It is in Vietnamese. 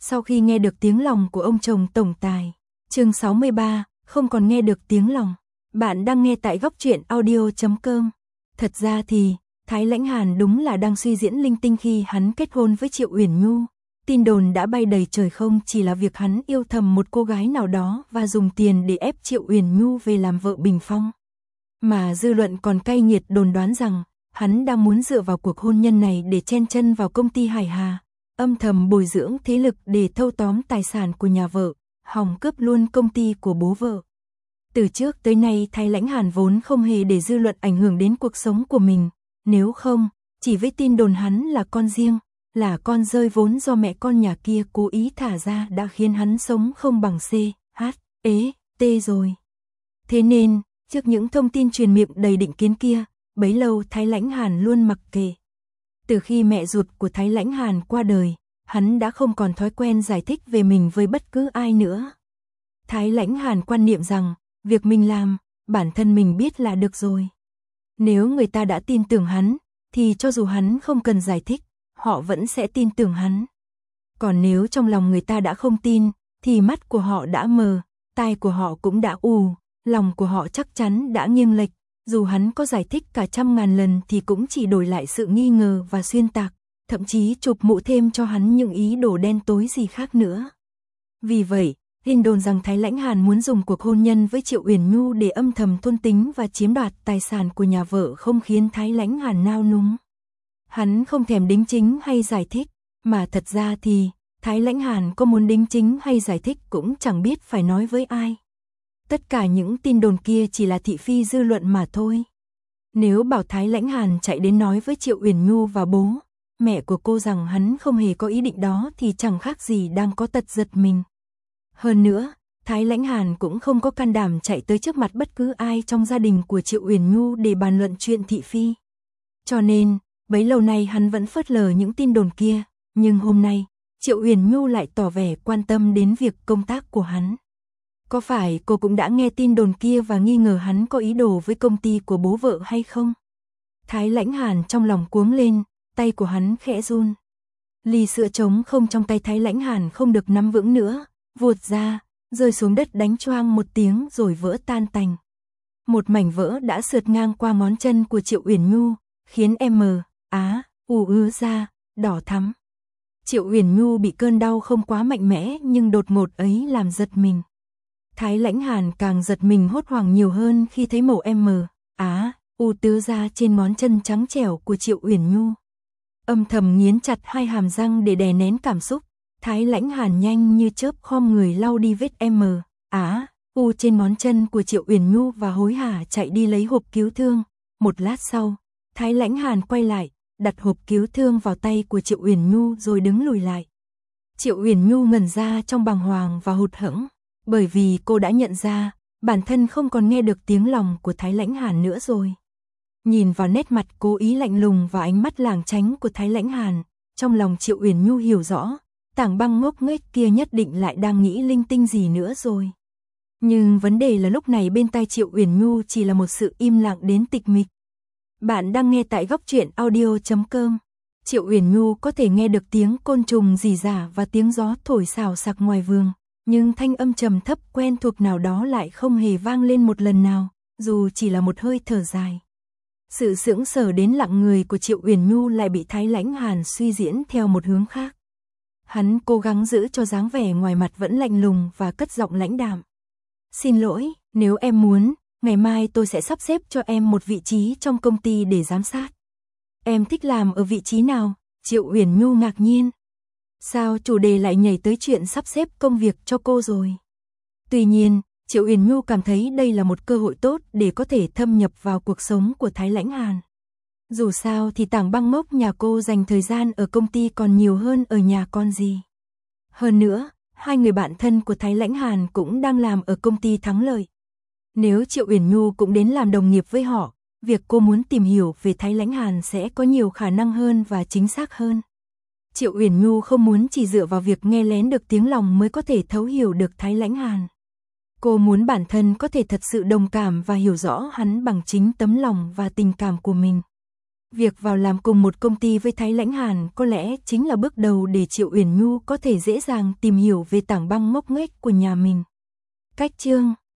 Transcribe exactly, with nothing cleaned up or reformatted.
Sau khi nghe được tiếng lòng của ông chồng tổng tài. Chương sáu mươi ba, không còn nghe được tiếng lòng. Bạn đang nghe tại góc truyện audio chấm com. Thật ra thì, Thái Lãnh Hàn đúng là đang suy diễn linh tinh khi hắn kết hôn với Triệu Uyển Nhu. Tin đồn đã bay đầy trời không chỉ là việc hắn yêu thầm một cô gái nào đó và dùng tiền để ép Triệu Uyển Nhu về làm vợ bình phong. Mà dư luận còn cay nghiệt đồn đoán rằng, hắn đang muốn dựa vào cuộc hôn nhân này để chen chân vào công ty Hải Hà, âm thầm bồi dưỡng thế lực để thâu tóm tài sản của nhà vợ, hòng cướp luôn công ty của bố vợ. Từ trước tới nay Thái Lãnh Hàn vốn không hề để dư luận ảnh hưởng đến cuộc sống của mình, nếu không, chỉ với tin đồn hắn là con riêng, là con rơi vốn do mẹ con nhà kia cố ý thả ra đã khiến hắn sống không bằng C, H, ế, T rồi. Thế nên, trước những thông tin truyền miệng đầy định kiến kia, bấy lâu Thái Lãnh Hàn luôn mặc kệ. Từ khi mẹ ruột của Thái Lãnh Hàn qua đời, hắn đã không còn thói quen giải thích về mình với bất cứ ai nữa. Thái Lãnh Hàn quan niệm rằng, việc mình làm, bản thân mình biết là được rồi. Nếu người ta đã tin tưởng hắn, thì cho dù hắn không cần giải thích, họ vẫn sẽ tin tưởng hắn. Còn nếu trong lòng người ta đã không tin, thì mắt của họ đã mờ, tai của họ cũng đã ù, lòng của họ chắc chắn đã nghiêng lệch. Dù hắn có giải thích cả trăm ngàn lần thì cũng chỉ đổi lại sự nghi ngờ và xuyên tạc, thậm chí chụp mũ thêm cho hắn những ý đồ đen tối gì khác nữa. Vì vậy, tin đồn rằng Thái Lãnh Hàn muốn dùng cuộc hôn nhân với Triệu Uyển Nhu để âm thầm thôn tính và chiếm đoạt tài sản của nhà vợ không khiến Thái Lãnh Hàn nao núng. Hắn không thèm đính chính hay giải thích, mà thật ra thì, Thái Lãnh Hàn có muốn đính chính hay giải thích cũng chẳng biết phải nói với ai. Tất cả những tin đồn kia chỉ là thị phi dư luận mà thôi. Nếu bảo Thái Lãnh Hàn chạy đến nói với Triệu Uyển Nhu và bố, mẹ của cô rằng hắn không hề có ý định đó thì chẳng khác gì đang có tật giật mình. Hơn nữa, Thái Lãnh Hàn cũng không có can đảm chạy tới trước mặt bất cứ ai trong gia đình của Triệu Uyển Nhu để bàn luận chuyện thị phi. Cho nên, bấy lâu nay hắn vẫn phớt lờ những tin đồn kia, nhưng hôm nay, Triệu Uyển Nhu lại tỏ vẻ quan tâm đến việc công tác của hắn. Có phải cô cũng đã nghe tin đồn kia và nghi ngờ hắn có ý đồ với công ty của bố vợ hay không? Thái Lãnh Hàn trong lòng cuống lên, tay của hắn khẽ run. Ly sữa trống không trong tay Thái Lãnh Hàn không được nắm vững nữa, vụt ra, rơi xuống đất đánh choang một tiếng rồi vỡ tan tành. Một mảnh vỡ đã sượt ngang qua ngón chân của Triệu Uyển Nhu, khiến M, á, ù ứa ra, đỏ thắm. Triệu Uyển Nhu bị cơn đau không quá mạnh mẽ nhưng đột ngột ấy làm giật mình. Thái Lãnh Hàn càng giật mình hốt hoảng nhiều hơn khi thấy màu M, á, u tứ ra trên ngón chân trắng trẻo của Triệu Uyển Nhu. Âm thầm nghiến chặt hai hàm răng để đè nén cảm xúc, Thái Lãnh Hàn nhanh như chớp khom người lau đi vết M, á, u trên ngón chân của Triệu Uyển Nhu và hối hả chạy đi lấy hộp cứu thương. Một lát sau, Thái Lãnh Hàn quay lại, đặt hộp cứu thương vào tay của Triệu Uyển Nhu rồi đứng lùi lại. Triệu Uyển Nhu ngẩn ra trong bàng hoàng và hụt hẫng, bởi vì cô đã nhận ra, bản thân không còn nghe được tiếng lòng của Thái Lãnh Hàn nữa rồi. Nhìn vào nét mặt cố ý lạnh lùng và ánh mắt lảng tránh của Thái Lãnh Hàn, trong lòng Triệu Uyển Nhu hiểu rõ, Tảng Băng ngốc nghếch kia nhất định lại đang nghĩ linh tinh gì nữa rồi. Nhưng vấn đề là lúc này bên tai Triệu Uyển Nhu chỉ là một sự im lặng đến tịch mịch. Bạn đang nghe tại góc truyện audio chấm com. Triệu Uyển Nhu có thể nghe được tiếng côn trùng rỉ rả và tiếng gió thổi xào xạc ngoài vườn, nhưng thanh âm trầm thấp quen thuộc nào đó lại không hề vang lên một lần nào, dù chỉ là một hơi thở dài. Sự sững sờ đến lặng người của Triệu Uyển Nhu lại bị Thái Lãnh Hàn suy diễn theo một hướng khác. Hắn cố gắng giữ cho dáng vẻ ngoài mặt vẫn lạnh lùng và cất giọng lãnh đạm. Xin lỗi, nếu em muốn, ngày mai tôi sẽ sắp xếp cho em một vị trí trong công ty để giám sát. Em thích làm ở vị trí nào? Triệu Uyển Nhu ngạc nhiên. Sao chủ đề lại nhảy tới chuyện sắp xếp công việc cho cô rồi? Tuy nhiên, Triệu Uyển Nhu cảm thấy đây là một cơ hội tốt để có thể thâm nhập vào cuộc sống của Thái Lãnh Hàn. Dù sao thì Tảng Băng ngốc nhà cô dành thời gian ở công ty còn nhiều hơn ở nhà con gì. Hơn nữa, hai người bạn thân của Thái Lãnh Hàn cũng đang làm ở công ty Thắng Lợi. Nếu Triệu Uyển Nhu cũng đến làm đồng nghiệp với họ, việc cô muốn tìm hiểu về Thái Lãnh Hàn sẽ có nhiều khả năng hơn và chính xác hơn. Triệu Uyển Nhu không muốn chỉ dựa vào việc nghe lén được tiếng lòng mới có thể thấu hiểu được Thái Lãnh Hàn. Cô muốn bản thân có thể thật sự đồng cảm và hiểu rõ hắn bằng chính tấm lòng và tình cảm của mình. Việc vào làm cùng một công ty với Thái Lãnh Hàn có lẽ chính là bước đầu để Triệu Uyển Nhu có thể dễ dàng tìm hiểu về tảng băng ngốc nghếch của nhà mình. Cách chương